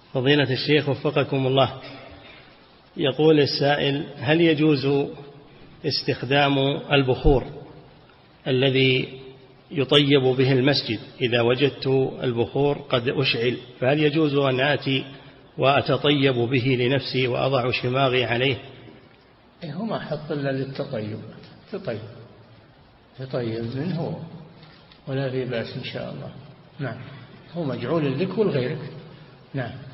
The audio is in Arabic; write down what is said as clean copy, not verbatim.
فضيلة الشيخ وفقكم الله، يقول السائل: هل يجوز استخدام البخور الذي يطيب به المسجد؟ إذا وجدت البخور قد أشعل فهل يجوز أن آتي وأتطيب به لنفسي وأضع شماغي عليه؟ هو ما حط إلا للتطيب، تطيب منه ولا في بأس إن شاء الله. نعم، هو مجعول لك ولغيرك. نعم.